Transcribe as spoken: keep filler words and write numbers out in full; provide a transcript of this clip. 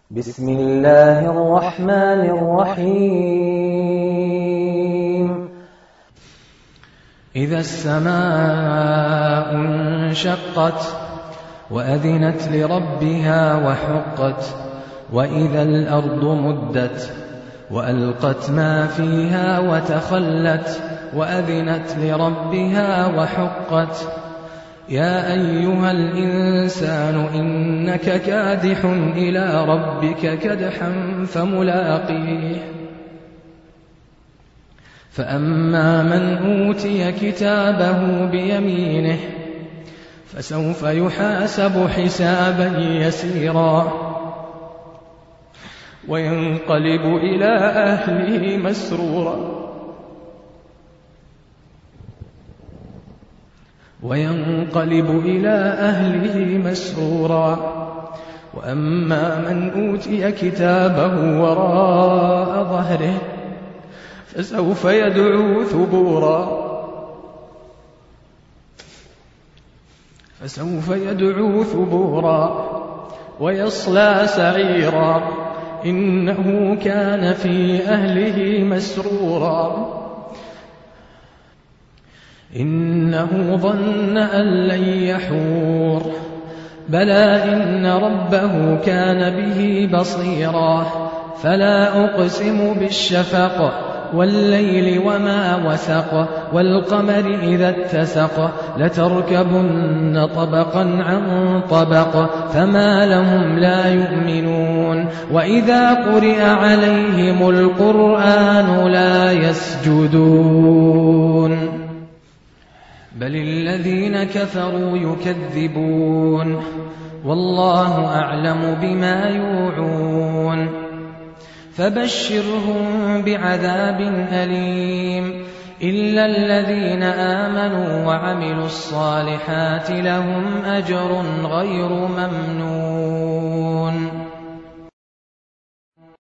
بسم الله الرحمن الرحيم إذا السماء انشقت وأذنت لربها وحقت وإذا الأرض مدت وألقت ما فيها وتخلت وأذنت لربها وحقت يا أيها الإنسان إنك كادح إلى ربك كدحا فملاقيه فأما من أوتي كتابه بيمينه فسوف يحاسب حسابا يسيرا وينقلب إلى أهله مسرورا وينقلب إلى أهله مسرورا وأما من أوتي كتابه وراء ظهره فسوف يدعو ثبورا فسوف يدعو ثبورا ويصلى سعيرا إنه كان في أهله مسرورا إنه ظن أن لن يحور بلى إن ربه كان به بصيرا فلا أقسم بالشفق والليل وما وسق والقمر إذا اتسق لتركبن طبقا عن طبق فما لهم لا يؤمنون وإذا قرئ عليهم القرآن لا يسجدون بل الذين كفروا يكذبون والله أعلم بما يوعون فبشرهم بعذاب أليم إلا الذين آمنوا وعملوا الصالحات لهم أجر غير ممنون.